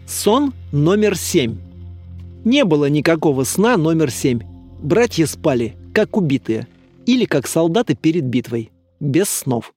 Сон номер 7. Не было никакого сна номер 7. Братья спали, как убитые, или как солдаты перед битвой, без снов.